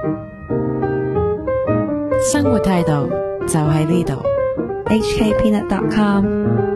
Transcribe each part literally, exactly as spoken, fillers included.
生活態度就喺呢度 ，H K Peanut dot com。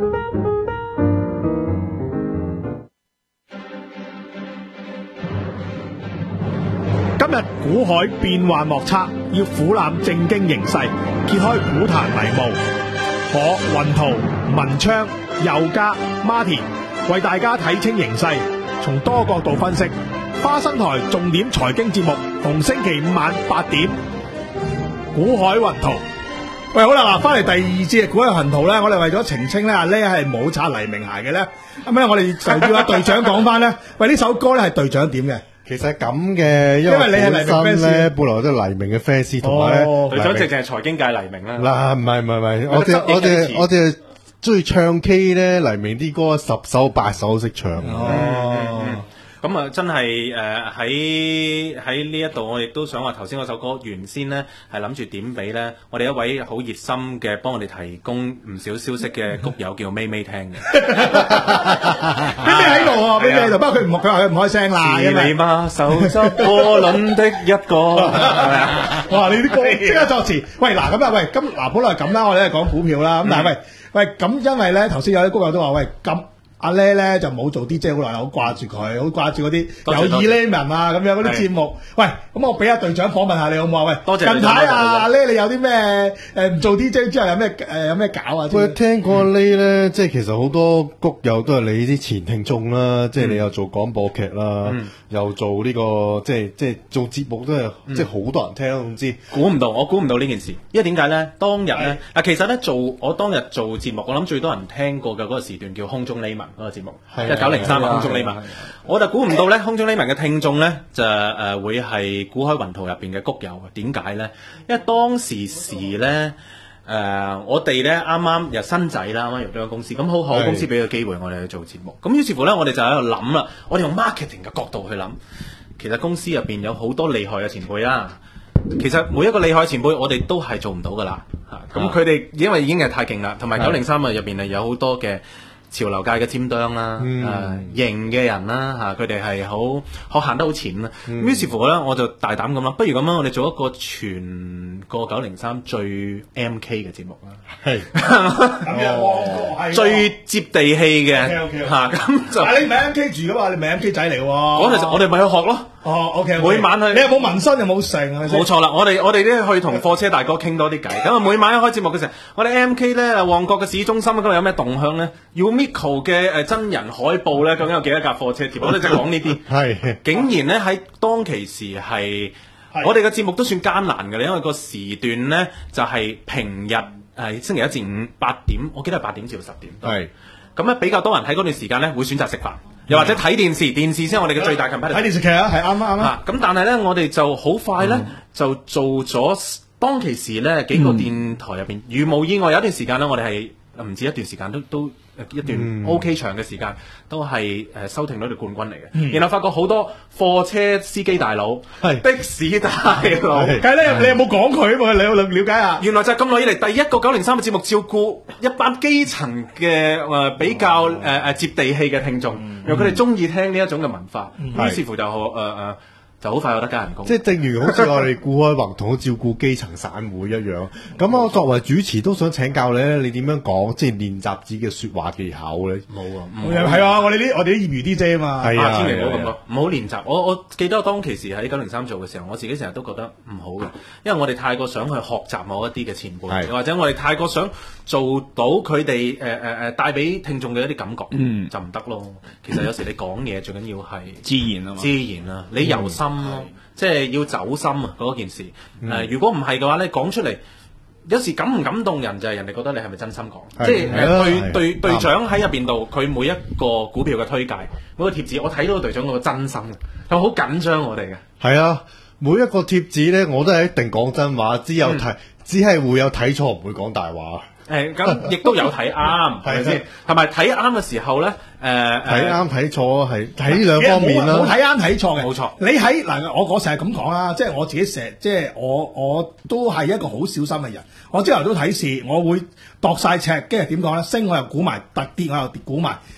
今日股海變幻莫測，要俯瞰正經形勢，揭開股壇迷霧。可雲圖、文昌、佑嘉、Martin 為大家睇清形勢，從多角度分析。花生台重點財經節目，逢星期五晚八點。股海雲圖。喂，好啦，嗱，翻嚟第二節嘅股海雲圖咧，我哋為咗澄清咧，阿呢係冇擦黎明鞋嘅咧，咁咧我哋就要阿隊長講翻咧，喂，呢首歌咧係隊長點嘅？ 其實係咁嘅，因為你係黎明 fans 咧，本來都係黎明嘅 fans，同埋咧， 隊長直情係財經界黎明啦。 嗱，唔係唔係唔係，我哋我哋我哋中意唱 K 咧，黎明啲歌十首八首都識唱。 哦，咁啊，真係誒喺喺呢一度，我亦都想話頭先嗰首歌原先咧係諗住點俾咧，我哋一位好熱心嘅幫我哋提供唔少消息嘅谷友叫咪咪聽嘅。 咪咪喺度喎，咪咪喺度，不過佢唔佢話佢唔開聲啦。 是你嗎？手執波輪的一個，係咪啊？ 哇！你啲歌即刻作詞。喂，嗱咁啊，喂，咁嗱，本來咁啦，我哋係講股票啦。咁但係喂喂，咁因為咧頭先有啲谷友都話喂咁。阿咧咧就冇做 D J 好耐啦，好掛住佢，好掛住嗰啲有 Eleven 啊咁樣嗰啲節目。喂，咁我俾阿隊長訪問下你好唔好啊？喂， 多謝近排啊，阿咧你有啲咩誒唔做 D J 之後有咩誒有咩搞啊？ 喂，聽過呢咧，即係其實好多谷友都係你啲前聽眾啦，即係你又做廣播劇啦，又做呢個即係即係做節目都係即係好多人聽咯，總之估唔到，我估唔到呢件事，因為點解咧？當日咧啊，其實咧做我當日做節目，我諗最多人聽過嘅嗰個時段叫空中黎明嗰個節目，即係九零三嘅空中黎明。我就估唔到咧，空中黎明嘅聽眾咧就誒會係股海雲圖入邊嘅谷友。點解咧？因為當時時咧誒我哋咧啱啱入新仔啦，啱啱入咗間公司，咁好好公司俾個機會我哋去做節目。咁於是乎咧，我哋就喺度諗啦，我哋用 marketing 嘅角度去諗，其實公司入邊有好多厲害嘅前輩啦。其實每一個厲害前輩，我哋都係做唔到噶啦。嚇，咁佢哋因為已經係太勁啦，同埋九零三啊入邊係有好多嘅潮流界嘅尖端啦，誒型嘅人啦，嚇佢哋係好學行得好淺啦。咁於是乎咧，我就大膽咁啦，不如咁樣，我哋做一個全個九零三最 M K 嘅節目啦， 係咁樣， 最接地氣嘅嚇。咁就你唔係 M K 住噶嘛？你唔係 M K 仔嚟喎。 我其實我哋咪去學咯。 哦 OK， 每晚去， 你有冇紋身又冇成係咪先？ 冇錯啦，我哋我哋咧去同貨車大哥傾多啲偈。咁啊，每晚一開節目嘅時候，我哋 M K 咧旺角嘅市中心今日有咩動向咧？Umico 嘅誒真人海報咧，究竟有幾多架貨車貼？我哋就講呢啲。係，竟然咧喺當其時係我哋嘅節目都算艱難嘅，因為個時段咧就係平日係星期一至五八點，我記得係八點至到十點。係，咁咧比較多人喺嗰段時間咧會選擇食飯。又或者睇電視，電視先係我哋嘅最大 competitor。 睇電視劇啊，係啱啱啊。 咁但係咧，我哋就好快咧、嗯、就做咗當其時咧幾個電台入邊，如無意外有一段時間咧，我哋係唔止一段時間都都一段 OK 長嘅時間，都係誒收聽率嘅冠軍嚟嘅。嗯、然後發覺好多貨車司機大佬、的士大佬， 梗係咧，你有冇講佢啊？你有了解下？ 原來就係咁耐以嚟第一個九零三嘅節目，照顧一班基層嘅誒比較誒誒、呃、接地氣嘅聽眾。嗯因為佢哋中意聽呢一種嘅文化，於、嗯、是乎就誒誒、呃、就好快有得加人工。 即係正如好似我哋股海雲圖照顧基層散戶一樣。咁我作為主持都想請教你咧，你點樣講即係練習自己嘅説話技巧咧？冇啊， 係啊，我哋啲我哋啲業餘 D J 啊嘛， 係啊，千祈唔好咁講，唔好練習。我我記得我當其時喺九零三做嘅時候，我自己成日都覺得唔好嘅，因為我哋太過想去學習某一啲嘅前輩，或者我哋太過想做到佢哋誒誒誒帶俾聽眾嘅一啲感覺，嗯，就唔得咯。其實有時你講嘢最緊要係自然啊嘛， 自然啊，你由心咯，即係要走心啊嗰件事。誒，如果唔係嘅話咧，講出嚟有時感唔感動人就係人哋覺得你係咪真心講。即係誒隊隊隊長喺入邊度，佢每一個股票嘅推介，每個貼紙，我睇到隊長嗰個真心嘅，係好緊張我哋嘅。 係啊，每一個貼紙咧，我都係一定講真話，只有睇，只係會有睇錯，唔會講大話。 誒咁亦都有睇啱，係咪先？係咪睇啱嘅時候咧？誒睇啱睇錯係睇呢兩方面啦。 冇睇啱睇錯嘅， 冇錯。 你喺嗱，我我成日咁講啦，即係我自己成日，即係我我都係一個好小心嘅人。我朝頭都睇市，我會度晒尺，跟住點講咧？升我又估埋，突跌我又估埋。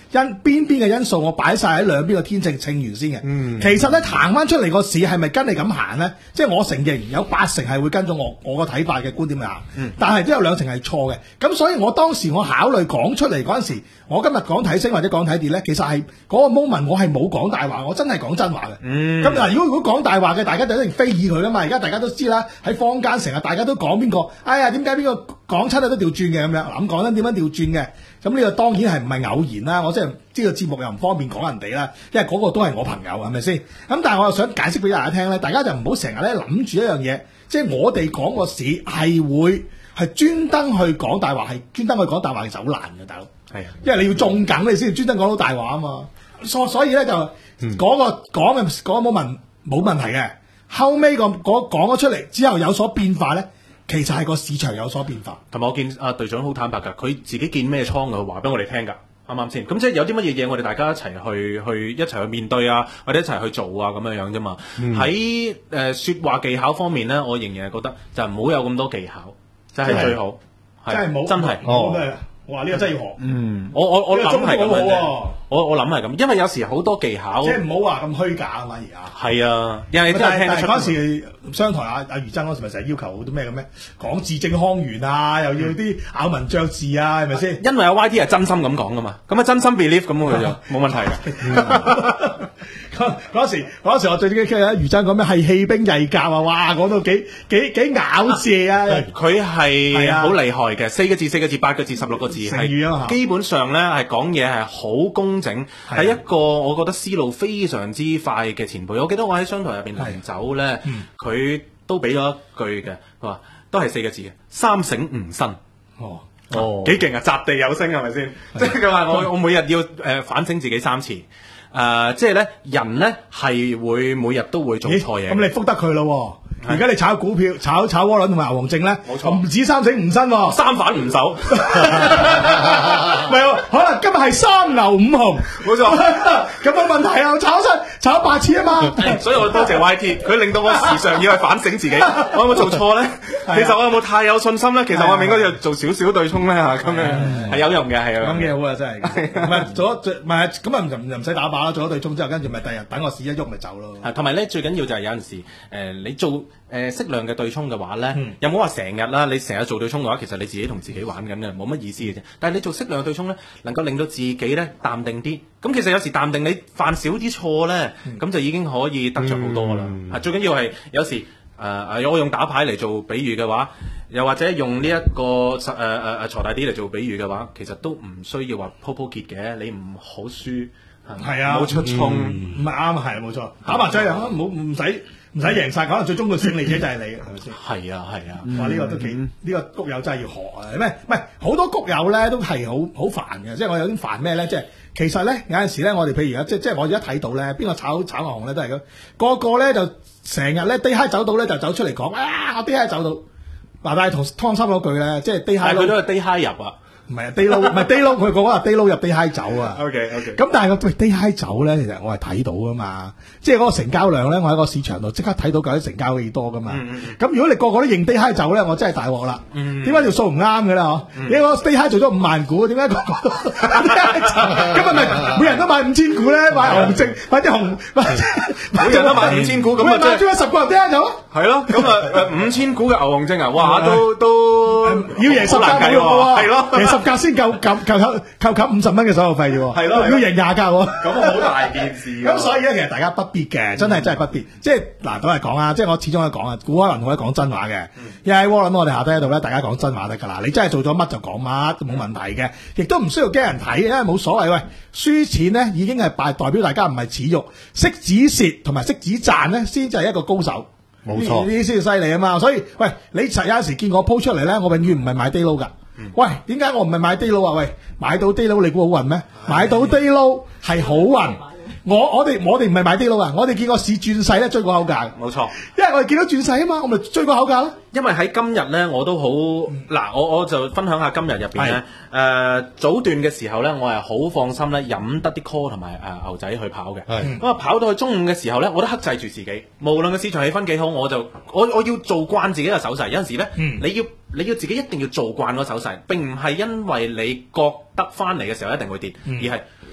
因邊邊嘅因素我擺晒喺兩邊嘅天秤稱完先嘅。 嗯其實咧行翻出嚟個市係咪跟你咁行咧？即係我承認有八成係會跟咗我我個睇法嘅觀點去行， 嗯但係都有兩成係錯嘅。咁所以我當時我考慮講出嚟嗰陣時，我今日講睇升或者講睇跌咧，其實係嗰個 moment 我係冇講大話，我真係講真話嘅。 嗯咁嗱、如果如果講大話嘅，大家就一定非議佢噶嘛。而家大家都知啦，喺坊間成日大家都講邊個，哎呀點解邊個講親啊都調轉嘅咁樣。嗱咁講緊點樣調轉嘅？咁呢個當然係唔係偶然啦。我真係知道節目又唔方便講人哋啦，因為嗰個都係我朋友，係咪先？咁但係我又想解釋俾大家聽咧，大家就唔好成日咧諗住一樣嘢，即係我哋講個市係會係專登去講大話，係專登去講大話，其實好難嘅，大佬。 係啊， 因為你要中梗你先專登講到大話啊嘛。所所以咧就嗰、個講嘅嗰冇問冇問題嘅。後尾個嗰講咗出嚟之後有所變化咧，其實係個市場有所變化。 同埋我見阿隊長好坦白㗎，佢自己見咩倉佢話俾我哋聽㗎，啱唔啱先？咁即係有啲乜嘢嘢，我哋大家一齊去去一齊去面對啊，或者一齊去做啊咁樣樣啫嘛。喺誒説話技巧方面咧，我仍然係覺得就唔好有咁多技巧，就係最好。係真係冇真係。 冇咩？哇！呢、個真係要學， 嗯，我我我諗係咁呢個中樣啫文好喎我我諗係咁，因為有時好多技巧即係唔好話咁虛假啊嘛而家。 係啊，因為你真係聽得出。 但係嗰陣時商台阿阿余真嗰時咪成日要求好多咩嘅咩，講字正腔圓啊，又要啲咬文嚼字啊，係咪先？ 因為有 Y T 係真心咁講噶嘛，咁啊真心 believe 咁佢就冇問題嘅。 嗰嗰時嗰時我最記得阿余真講咩係氣兵曳甲啊，哇講到幾幾幾咬字啊！ 佢係係啊好厲害嘅，四個字、四個字、八個字、十六個字， 成語啊係基本上咧係講嘢係好工整， 係啊係一個我覺得思路非常之快嘅前輩。我記得我喺商台入邊臨走咧，佢都俾咗一句嘅，佢話都係四個字嘅，三省吾身。 哦， 哦幾勁啊！擲地有聲係咪先？即係佢話我我每日要誒、呃、反省自己三次。誒、呃，即係咧，人咧係會每日都會做咦錯嘢。 咁你覆得佢咯喎？而家你炒股票、炒炒窩輪同埋牛熊證咧， 冇錯唔止三省吾身喎。 三反五手， 唔係喎，可能今日係三牛五熊， 冇錯。 咁冇問題啊！我炒出炒八次啊嘛。 所以我多謝 Y T，佢令到我時常要去反省自己，我有冇做錯咧？其實我有冇太有信心咧？其實我係咪應該要做少少對沖咧嚇？咁樣係有用嘅，係有用嘅。 咁嘅好啊，真係。唔係做咗，唔係咁啊，唔唔使打靶啦。做咗對沖之後，跟住咪第日等個市一喐咪走咯。 啊，同埋咧最緊要就係有陣時誒、呃，你做誒、呃、適量嘅對沖嘅話咧， 嗯又冇話成日啦，你成日做對沖嘅話，其實你自己同自己玩緊嘅，冇乜意思嘅啫。但係你做適量嘅對沖咧，能夠令到自己咧淡定啲。咁其實有時淡定，你犯少啲錯咧，咁、 嗯、 就已經可以得着好多啦。啊、嗯，最緊要係有時誒誒、呃，我用打牌嚟做比喻嘅話，又或者用呢、這、一個誒誒誒鋤大啲嚟做比喻嘅話，其實都唔需要話鋪鋪結嘅，你唔好輸。 係啊， 冇出衝， 唔係啱，係冇錯。打麻雀又唔好唔使唔使贏晒，可能最終個勝利者就係你，係咪先？ 係啊係啊， 哇！呢個都幾呢個谷友真係要學啊！咩？唔係好多谷友咧都係好好煩嘅，即係我有啲煩咩咧？即係其實咧有陣時咧，我哋譬如而家即即係我而家睇到咧，邊個炒炒牛熊咧都係咁，個個咧就成日咧低嗨走到咧就走出嚟講啊！我低嗨走到嗱，但係同湯生嗰句咧，即係低嗨， 佢都係低嗨入啊。 唔係啊 day low 唔係 day low，佢講話 day low 入 day high 走啊。 OK OK。 咁但係個 day high 走咧，其實我係睇到噶嘛，即係嗰個成交量咧，我喺個市場度即刻睇到究竟成交幾多噶嘛。咁、嗯嗯、如果你個個都認 day high 走咧，我真係大鑊啦。點解條數唔啱嘅咧？嗬、嗯？你個 day high 做咗五萬股，點解個個都 day high 走？咁係咪每人都買五千股咧？買紅證，買啲紅， 每人都買五千股咁啊，即係買咗十個人 day high 走。 係咯，咁啊五千股嘅牛熊證啊，哇，都都要贏十格冇用喎，係咯， 贏十格先夠夠。扣扣扣扣五十蚊嘅手續費啫喎， 係咯， 要贏廿格喎， 咁好大件事。 咁所以咧，其實大家不必嘅，真係真係不必。即係嗱，都係講啊，即係我始終係講啊，股可能可以講真話嘅。因為窩輪我哋下低喺度咧，大家講真話得㗎啦。你真係做咗乜就講乜，都冇問題嘅，亦都唔需要驚人睇，因為冇所謂。喂，輸錢咧已經係代代表大家唔係恥辱，識止蝕同埋識止賺咧，先至係一個高手。 冇錯， 呢啲先至犀利啊嘛。所以喂，你實有陣時見我 po 出嚟咧，我永遠唔係買 day low 㗎。喂，點解我唔係買 day low 啊？喂，買到 day low 你估好運咩？買到 day low 係好運。我我哋我哋唔係買 day low 啊，我哋見個市轉勢咧追過口價。 冇錯， 因為我哋見到轉勢啊嘛，我咪追過口價咯。 因為喺今日咧，我都好嗱，我我就分享下今日入邊咧，誒早段嘅時候咧，我係好放心咧，飲得啲 call 同埋誒牛仔去跑嘅。咁啊，跑到去中午嘅時候咧，我都克制住自己，無論個市場氣氛幾好，我就我我要做慣自己嘅手勢。有陣時咧，嗯、你要你要自己一定要做慣個手勢，並唔係因為你覺得翻嚟嘅時候一定會跌，嗯、而係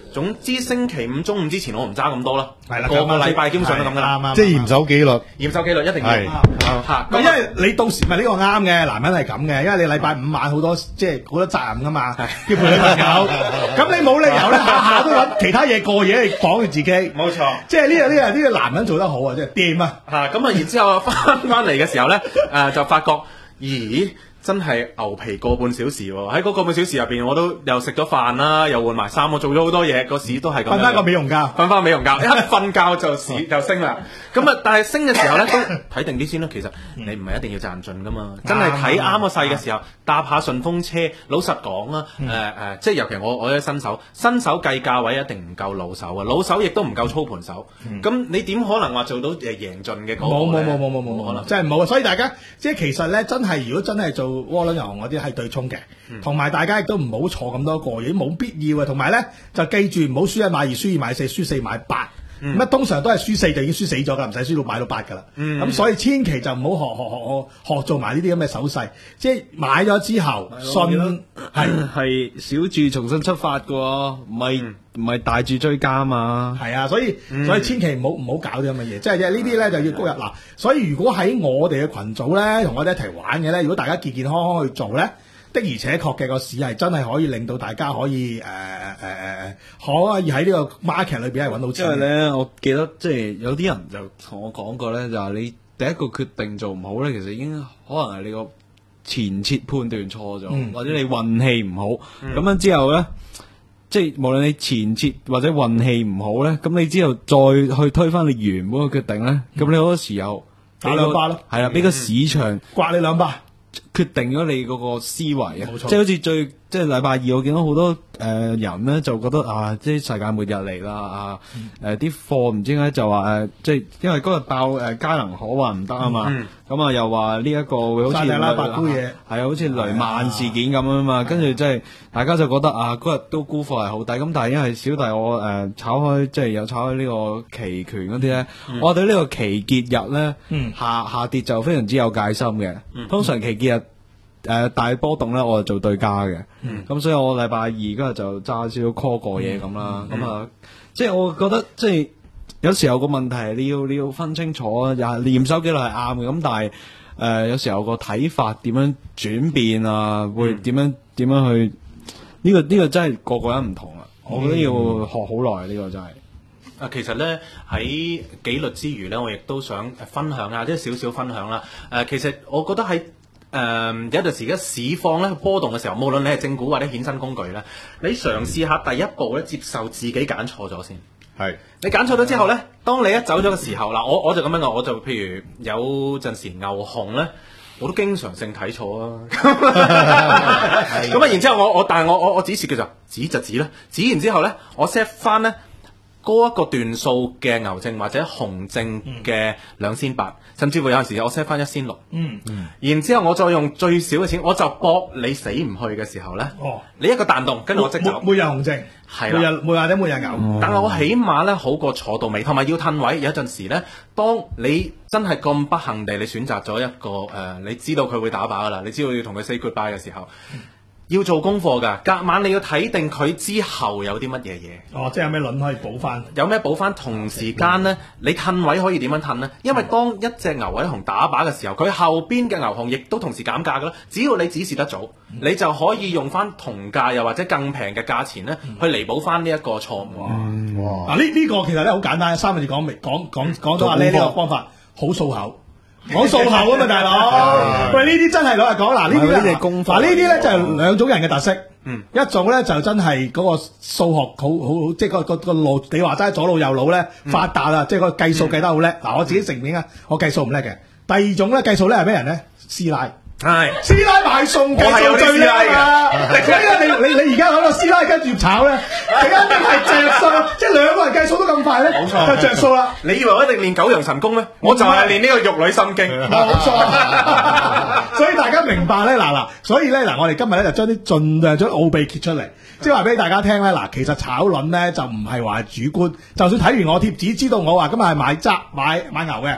總之星期五中午之前我唔揸咁多啦， 係啦， 個個禮拜基本上都咁噶啦， 啱啱即係嚴守紀律。 嚴守紀律一定要係嚇。 咁因為你到時咪呢個啱嘅，男人係咁嘅，因為你禮拜五晚好多即係好多責任噶嘛，要陪女朋友，咁你冇理由咧下下都揾其他嘢過夜嚟綁住自己， 冇錯。 即係呢個呢個呢個男人做得好啊，即係掂啊！ 嚇咁啊，然之後翻翻嚟嘅時候咧，誒就發覺，咦？真係牛皮個半小時喎！喺嗰個半小時入邊，我都又食咗飯啦，又換埋衫，我做咗好多嘢，個市都係咁。 瞓翻個美容覺， 瞓翻美容覺，一瞓覺就市就升啦。咁啊，但係升嘅時候咧，都睇定啲先啦。其實你唔係一定要賺盡噶嘛，真係睇啱個勢嘅時候，搭下順風車。老實講啊，誒誒，即係尤其我我啲新手，新手計價位一定唔夠老手啊，老手亦都唔夠操盤手。咁你點可能話做到誒贏盡嘅嗰個咧？ 冇冇冇冇冇冇可能，真係冇啊！所以大家即係其實咧，真係如果真係做窩輪銀行嗰啲係對沖嘅，同埋、嗯、大家亦都唔好坐咁多個嘢，冇必要啊！同埋咧就記住唔好輸一買二，輸二買四，輸四買八。咁啊、嗯、通常都係輸四就已經輸死咗㗎，唔使輸到買到八㗎啦。咁、嗯、所以千祈就唔好學學學學學做埋呢啲咁嘅手勢，即係買咗之後信係係小注重新出發㗎喎，唔係唔係大注追加嘛。 係啊，所以、嗯、所以千祈唔好唔好搞啲咁嘅嘢，即係呢啲咧就要高入嗱。所以如果喺我哋嘅群組咧，同我哋一齊玩嘅咧，如果大家健健康康去做咧。的而且確嘅個市係真係可以令到大家可以誒誒誒誒，可以喺呢個 market 裏邊係揾到錢。 因為咧，我記得即係有啲人就同我講過咧，就係、是、你第一個決定做唔好咧，其實已經可能係你個前設判斷錯咗，嗯、或者你運氣唔好。咁、嗯、樣之後咧，即係無論你前設或者運氣唔好咧，咁你之後再去推翻你原本嘅決定咧，咁、嗯、你好多時候打兩巴咯， 係啦，俾個市場刮你兩巴。 決定咗你嗰個思維啊， 冇錯， 即係好似最即係禮拜二，我見到好多誒、呃、人咧就覺得啊，即係世界末日嚟啦啊！誒啲貨唔知點解就話誒、呃，即係因為嗰日爆誒佳能可話唔得啊嘛，咁啊、嗯、又話呢一個會好似沙地拉白姑嘢， 係啊，好似雷曼事件咁啊嘛，跟住即係大家就覺得啊，嗰日都沽貨係好抵，咁但係因為小弟我誒、呃、炒開即係有炒開呢個期權嗰啲咧，嗯、我對呢個期結日咧、嗯、下下跌就非常之有戒心嘅，嗯、通常期結日。誒、呃，大波動咧，我就做對家嘅，咁、嗯、所以我禮拜二嗰日就揸少少 call 過嘢咁啦，咁啊、嗯嗯，即係我覺得即係有時候個問題你要你要分清楚啊，又係嚴守紀律係啱嘅，咁但係誒、呃、有時候個睇法點樣轉變啊，會點樣點樣去呢、這個呢、這個真係個個人唔同啦，嗯、我覺得要學好耐呢個真係。 啊，其實咧喺紀律之餘咧，我亦都想分享下，即係少少分享啦。誒、呃，其實我覺得喺誒、呃、有陣時嘅市況咧波動嘅時候，無論你係正股或者衍生工具咧，你嘗試下第一步咧接受自己揀錯咗先。係是你揀錯咗之後咧，當你一走咗嘅時候，嗱我我就咁樣講，我就譬如有陣時牛熊咧，我都經常性睇錯啊。咁啊，然之後我我但係我我我指示叫做指就指啦，指完之後咧，我 set 翻咧。嗰一個段數嘅牛證或者熊證嘅兩千八，甚至乎有陣時我 set 翻一千六。嗯嗯，然之後我再用最少嘅錢，我就搏你死唔去嘅時候咧。哦，你一個彈動，跟住我即走。 每日熊證，係啦，每日每日或者每日牛。 嗯、但係我起碼咧好過坐到尾，同埋要褪位。有陣時咧，當你真係咁不幸地，你選擇咗一個誒、呃，你知道佢會打靶噶啦，你知道要同佢 say goodbye 嘅時候。嗯要做功課㗎，隔晚你要睇定佢之後有啲乜嘢嘢。 哦，即係有咩輪可以補翻？ 有咩補翻？同時間咧，你褪位可以點樣褪咧？因為當一隻牛或者熊打靶嘅時候，佢後邊嘅牛熊亦都同時減價㗎啦。只要你指示得早，嗯、你就可以用翻同價又或者更平嘅價錢咧，嗯、去彌補翻呢一個錯誤。 嗯、哇！嗱呢呢個其實咧好簡單，三個字講明講講講咗阿呢呢個方法好數口。講數口啊嘛，大佬！喂，呢啲真係老實講，嗱呢啲咧，嗱呢啲咧就係兩種人嘅特色。嗯，一種咧就真係嗰個數學好好好，即係個個個腦，你話齋左腦右腦咧發達啊，即係個計數計得好叻。嗱，我自己承認啊，我計數唔叻嘅。第二種咧計數叻係咩人咧？師奶。係師奶買餸計數最叻㗎，所以你你你而家攞個師奶跟住炒咧，你一定係着數，即係兩個人計數都咁快咧，冇錯，就着數啦。 你以為我一定練九陽神功咩？我就係練呢個玉女心經， 冇錯。所以大家明白咧，嗱嗱，所以咧嗱，我哋今日咧就將啲盡量將奧秘揭出嚟，即係話俾大家聽咧，嗱，其實炒輪咧就唔係話主觀，就算睇完我貼紙知道我話今日係買揸買買牛嘅。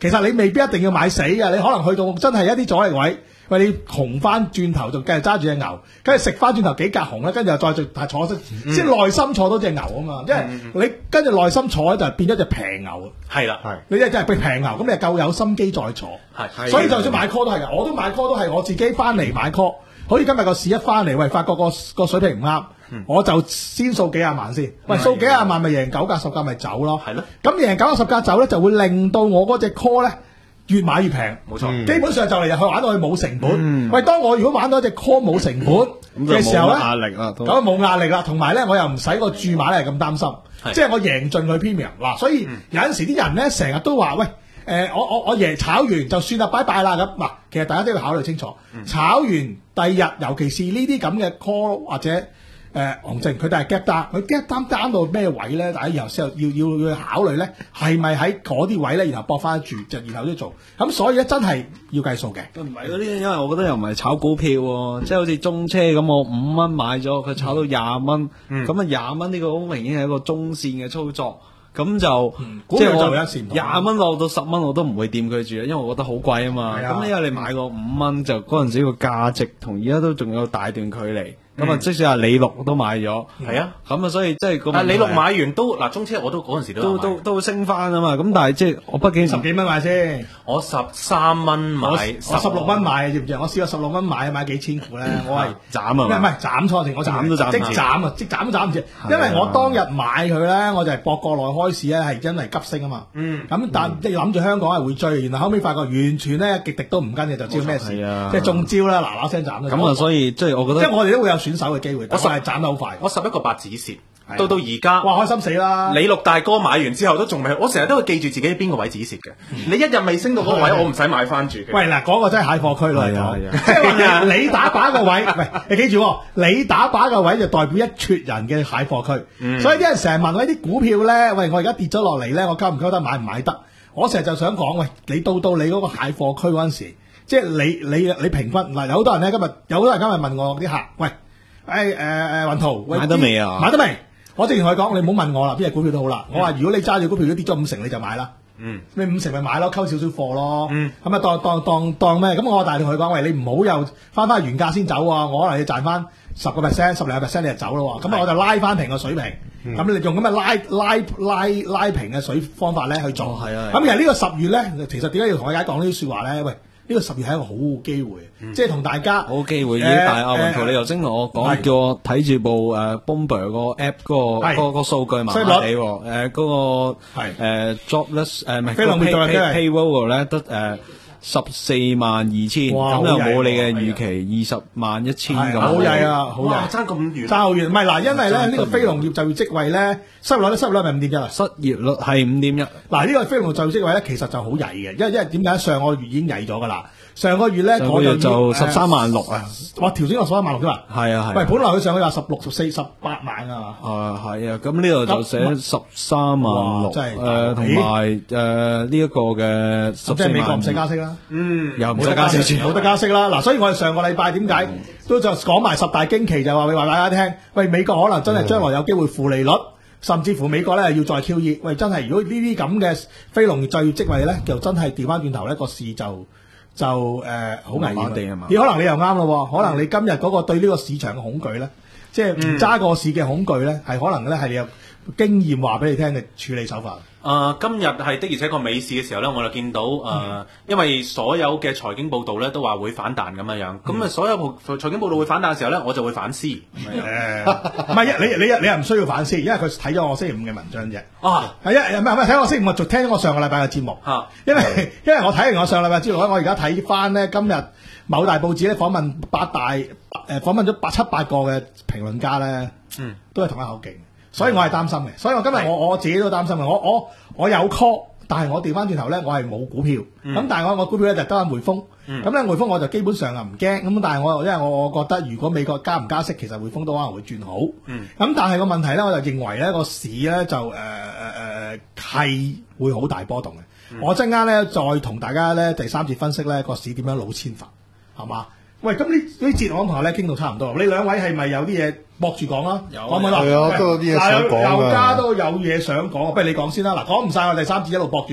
其實你未必一定要買死嘅，你可能去到真係一啲阻力位。喂，你紅翻轉頭就繼續揸住隻牛，跟住食翻轉頭幾格紅咧，跟住又再做係坐息，即係內心坐到隻牛啊嘛，因為你跟住內心坐咧就變咗隻平牛， 係啦， 係你真係變平牛，咁你係夠有心機再坐， 係， 所以就算買 call 都係㗎，我都買 call 都係我自己翻嚟買 call，好似今日個市一翻嚟，喂，發覺個個水平唔啱，我就先掃幾廿萬先，喂，掃幾廿萬咪贏九格十格咪走咯， 係咯， 咁贏九格十格走咧就會令到我嗰隻 call 咧。越買越平， 冇錯。 基本上就嚟入去玩到佢冇成本。喂，當我如果玩到一隻 call 冇成本嘅時候咧， 壓力啦， 咁啊冇壓力啦。同埋咧，我又唔使個注碼咧咁擔心，即係我贏盡佢 premium 嗱。所以有陣時啲人咧成日都話喂，誒我我我贏炒完就算啦，拜拜啦咁嗱。其實大家都要考慮清楚，炒完第二日，尤其是呢啲咁嘅 call 或者。誒紅證佢哋係 gap down，佢 gap down down到咩位咧？大家以後先要要要考慮咧，係咪喺嗰啲位咧，然後搏翻住，就然後都做。咁所以咧，真係要計數嘅。 唔係嗰啲，因為我覺得又唔係炒股票喎，即係好似中車咁，我五蚊買咗，佢炒到廿蚊，咁啊廿蚊呢個好明顯係一個中線嘅操作。咁就、嗯、即係我廿蚊落到十蚊我都唔會掂佢住，因為我覺得好貴啊嘛。咁、啊、因為你買個五蚊就嗰陣時個價值同而家都仲有大段距離。咁啊，即使係李錄都買咗，係啊，咁啊，所以即係咁。李錄買完都嗱，中車我都嗰陣時都都都都升翻啊嘛。咁但係即係我畢竟十幾蚊買先， 我十三蚊買， 我十六蚊買，知唔知？我試過十六蚊買，買幾千股咧，我係斬啊，唔係唔係斬錯定我斬都斬即斬啊，即斬都斬唔住，因為我當日買佢咧，我就係博國內開市咧，係真係急升啊嘛。嗯，咁但即係諗住香港係會追，然後後尾發覺完全咧極滴都唔跟嘅，就知咩事，即係中招啦，嗱嗱聲斬。 咁啊，所以即係我覺得， 即係我哋都會有選手嘅機會。我係斬得好快， 我十一個八止蝕，到到而家， 哇開心死啦！ 李錄大哥買完之後都仲未，我成日都會記住自己邊個位止蝕嘅。你一日未升到嗰個位，我唔使買翻住。喂嗱，嗰個真係蟹貨區咯，嚟講，即係話你打靶個位，喂，你記住，你打靶個位就代表一撮人嘅蟹貨區。所以啲人成日問我啲股票咧，喂，我而家跌咗落嚟咧，我溝唔溝得買唔買得？我成日就想講，喂，你到到你嗰個蟹貨區嗰陣時，即係你你你評分嗱，有好多人咧今日有好多人今日問我啲客，喂。誒誒誒，雲圖買得未啊？ 買得未？我之前同佢講，你唔好問我啦，邊隻股票都好啦。我話如果你揸住股票都跌咗五成，你就買啦。嗯，你五成咪買咯，溝少少貨咯。嗯，咁啊當當當當咩？咁我大同佢講，喂，你唔好又翻翻原價先走啊！我可能要賺翻十個 percent、十零個 percent 你就走咯。咁我就拉翻平個水平。咁你用咁嘅拉拉拉拉平嘅水方法咧去做。係啊。咁其實呢個十月咧，其實點解要同大家講呢啲説話咧？喂。呢個十月係一個好機會，嗯、即係同大家好機會。但係阿雲圖，你頭先同我講，叫我睇住部誒 Bomber 個 app 嗰個嗰個數據麻麻地喎。誒嗰個誒 jobless 誒唔係 payroll 咧得誒十四萬二千，咁又冇你嘅預期二十萬一千咁。 好曳啊！好曳， 爭咁遠， 爭好遠。唔係嗱，因為咧呢個非農業就業職位咧，失業率咧失業率係咪五點一啊？ 失業率係五點一。嗱呢個非農就業職位咧，其實就好曳嘅，因為因為點解上個月已經曳咗㗎啦？上個月咧， 上個月就十三萬六啊！ 哇，調整落十一萬六啫嘛。 係啊係。 喂，本來佢上個月話十六、十四、十八萬啊。 啊係啊，咁呢度就寫十三萬六。真係。誒同埋誒呢一個嘅十四萬。 即係美國唔使加息啦。 嗯。又唔使加息住， 冇得加息啦。嗱，所以我哋上個禮拜點解都就講埋十大驚奇，就話俾話大家聽。喂，美國可能真係將來有機會負利率，甚至乎美國咧要再 Q E。喂，真係如果呢啲咁嘅非農業就業職位咧，就真係調翻轉頭咧個市就。就誒好危險地啊嘛！你可能你又啱咯，可能你今日嗰個對呢個市場嘅恐懼咧，即係唔揸個市嘅恐懼咧，係可能咧係你有經驗話俾你聽嘅處理手法。 誒、呃，今日係的而且確美市嘅時候咧，我就見到誒、呃嗯，因為所有嘅財經報道咧都話會反彈咁樣樣，咁、嗯、啊所有財經報道會反彈嘅時候咧，我就會反思。誒， 唔係你你你又唔需要反思，因為佢睇咗我星期五嘅文章啫。啊，係啊，唔係唔係睇我星期五，我就聽咗我上個禮拜嘅節目。啊，因為因為我睇完我上個禮拜節目咧，我而家睇翻咧今日某大報紙咧訪問八大誒訪問咗八七八個嘅評論家咧，嗯，都係同一口徑。所以我係擔心嘅，所以我今日我我自己都擔心嘅。我我我有 call，但係我調翻轉頭咧，我係冇股票。咁、嗯、但係我我股票咧就得翻匯豐。咁、嗯、咧匯豐我就基本上啊唔驚。咁但係我因為我我覺得如果美國加唔加息，其實匯豐都可能會轉好。咁、嗯、但係個問題咧，我就認為咧個市咧就誒誒誒係會好大波動嘅、嗯。我陣間咧再同大家咧第三節分析咧個市點樣老千法，係嘛？喂，咁呢呢節我同學咧傾到差唔多，你兩位係咪有啲嘢駁住講啊？有，講唔講？ 係啊，都有啲嘢想講啊。 油價都有嘢想講，不如你講先啦。嗱，講唔晒我第三節一路駁住講。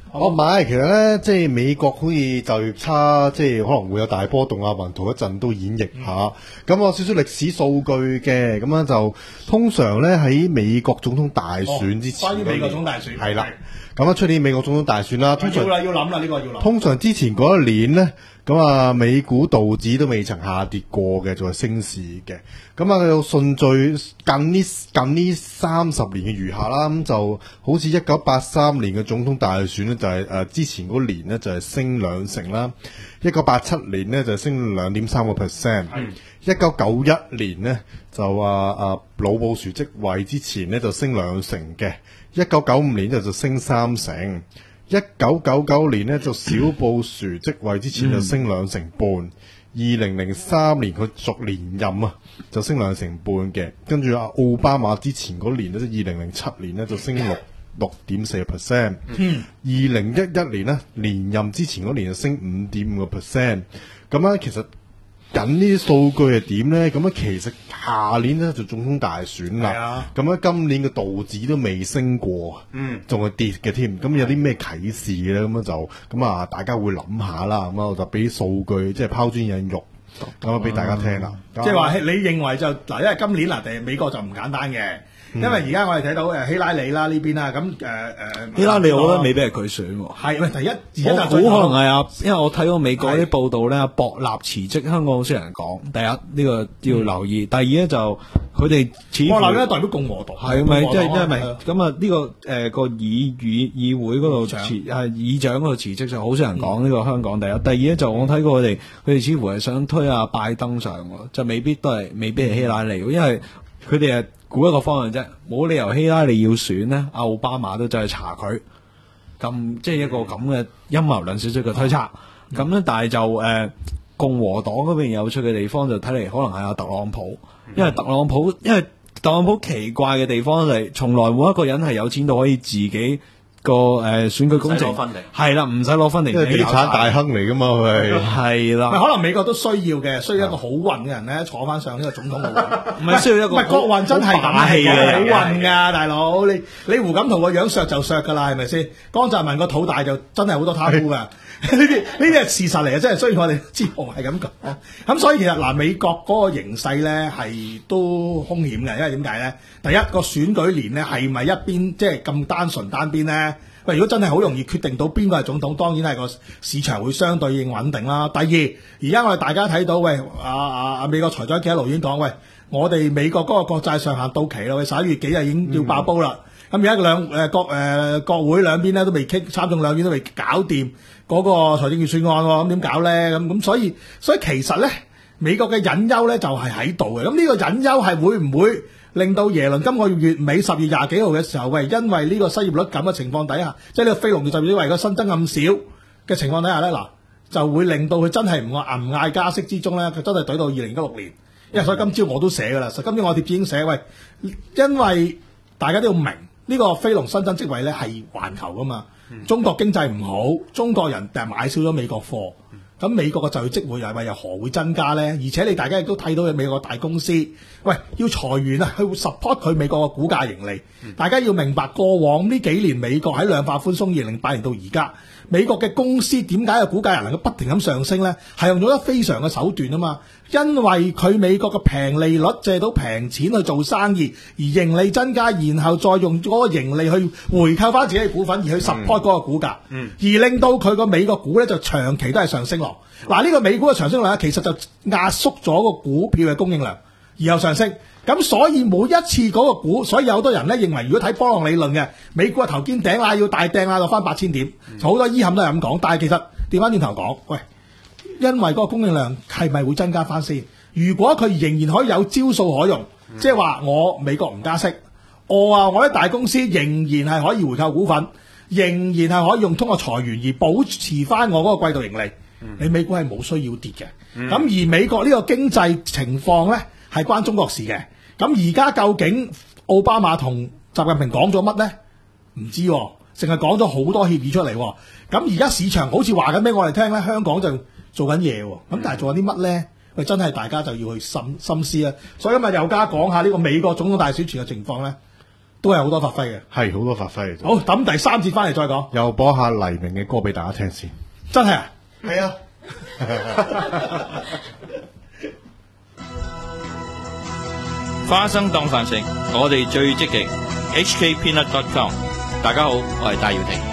哦，唔係，其實咧，即係美國好似就業差，即係可能會有大波動啊，雲圖一陣都演繹下。咁、嗯、我少少歷史數據嘅，咁樣就通常咧喺美國總統大選之前， 關於美國總統大選係啦。咁啊，出年美國總統大選啦，通常要啦，要諗啦，呢個要諗。 通常之前嗰一年咧，咁啊，美股道指都未曾下跌過嘅，仲係升市嘅。咁啊，佢有順序近呢近呢三十年嘅餘下啦，咁就好似一九八三年嘅總統大選咧，就係、是、誒、呃、之前嗰年呢，就係升兩成啦。一九八七年呢，就升兩點三個 percent。一九九一年呢，就話啊老布殊職位之前呢，就升兩成嘅。一九九五年就就升三成。一九九九年呢，就小布殊職位之前就升兩成半。二零零三年佢續連任啊，就升兩成半嘅。跟住阿奧巴馬之前嗰年呢，即二零零七年呢，就升六六點四個 percent。二零一一年呢，連任之前嗰年就升五點五個 percent。咁咧其實緊呢啲數據係點咧？咁咧其實下年咧就總統大選啦。咁咧、啊、今年嘅道指都未升過，嗯，仲係跌嘅添。咁有啲咩啟示咧？咁樣就咁啊，大家會諗下啦。咁啊，我就俾數據即係拋磚引玉，咁啊俾大家聽啦。 即係話你認為就嗱，因為今年嗱，誒美國就唔簡單嘅。因為而家我哋睇到誒希拉里啦呢邊啦，咁誒誒希拉里，我覺得未必係佢選喎。 係喂，第一， 我估可能係啊，因為我睇過美國啲報道咧，博納辭職，香港好少人講。第一呢、呢個要留意，嗯、第二咧就佢哋似乎博納咧代表共和黨，係咪即係因為咪咁啊？呢、呢個誒、呃、個議議議會嗰度辭係議長嗰度辭職就好少人講呢、嗯、個香港第一。第二咧就我睇過佢哋，佢哋似乎係想推阿拜登上，就未必都係未必係希拉里，因為佢哋係。估一個方向啫，冇理由希拉里要選呢，奧巴馬都走去查佢，咁即係一個咁嘅陰謀論少少嘅推測。咁咧、嗯，但係就誒、呃、共和黨嗰邊有趣嘅地方就睇嚟可能係阿特朗普，因為特朗普因為特朗普奇怪嘅地方係從來冇一個人係有錢到可以自己個誒、呃、選舉工程係啦，唔使攞分嚟， 因為地產大亨嚟噶嘛，佢係啦。 可能美國都需要嘅，需要一個好運嘅人咧坐翻上呢個總統嘅位， 唔係需要一個唔係國運真係咁氣嘅好運噶，大佬你你胡錦濤個樣削就削噶啦，係咪先？江澤民個肚大就真係好多貪污噶，呢啲呢啲係事實嚟嘅，即係雖然我哋知道係咁講。咁所以其實嗱，美國嗰個形勢咧係都兇險嘅，因為點解咧？第一個選舉年咧係咪一邊即係咁單純單邊咧？喂，如果真係好容易決定到邊個係總統，當然係個市場會相對應穩定啦。第二，而家我哋大家睇到，喂，阿阿阿美國財長記者盧已經講，喂，我哋美國嗰個國債上限到期咯，十一月幾日已經要爆煲啦。咁而家兩誒國誒、呃、國會兩邊咧都未傾，參眾兩邊都未搞掂嗰個財政預算案喎，咁點搞咧？咁咁所以所以其實咧，美國嘅隱憂咧就係喺度嘅。咁呢個隱憂係會唔會令到耶倫今個月尾十月廿幾號嘅時候，喂，因為呢個失業率咁嘅情況底下，即係呢個非農業就業職位個新增咁少嘅情況底下咧，嗱就會令到佢真係唔嗌唔嗌加息之中咧，佢真係懟到二零一六年。因為所以今朝我都寫噶啦，實今朝我貼紙已經寫，喂，因為大家都要明呢、呢個非農新增職位咧係環球噶嘛，嗯、中國經濟唔好，中國人誒買少咗美國貨。咁美國嘅就業職位又係又何會增加咧？而且你大家亦都睇到嘅美國大公司，喂要裁員啊，佢會 support 佢美國嘅股價盈利。嗯、大家要明白過往呢幾年美國喺量化寬鬆二零零八年到而家，美國嘅公司點解個股價能夠不停咁上升咧？係用咗得非常嘅手段啊嘛，因為佢美國嘅平利率借到平錢去做生意，而盈利增加，然後再用嗰個盈利去回購翻自己嘅股份，而去 support 嗰個股價，嗯、而令到佢個美國股咧就長期都係上升落。嗱，呢個美股嘅上升量其實就壓縮咗個股票嘅供應量，而後上升。咁所以每一次嗰個股，所以有好多人咧認為，如果睇波浪理論嘅，美股嘅頭肩頂啦，要大掟啦，落翻八千點，好、嗯、多醫冚都係咁講。但係其實調翻轉頭講，喂，因為嗰個供應量係咪會增加翻先？如果佢仍然可以有招數可用，嗯、即係話我美國唔加息，我啊我啲大公司仍然係可以回購股份，仍然係可以用通過裁員而保持翻我嗰個季度盈利。嗯、你美股係冇需要跌嘅，咁、嗯、而美國呢個經濟情況咧係關中國事嘅。咁而家究竟奧巴馬同習近平講咗乜咧？唔知、哦，淨係講咗好多協議出嚟、哦。咁而家市場好似話緊俾我哋聽咧，香港就做緊嘢、哦。咁但係做緊啲乜咧？喂，真係大家就要去深深思啦。所以今日又加講下呢個美國總統大選前嘅情況咧， 都係好多發揮嘅。 係好多發揮嘅。 好，等第三節翻嚟再講。 又播下黎明嘅歌俾大家聽先。 真係啊？ 係啊。 花生當飯食，我哋最積極。H K Peanut dot com， 大家好，我係戴耀廷。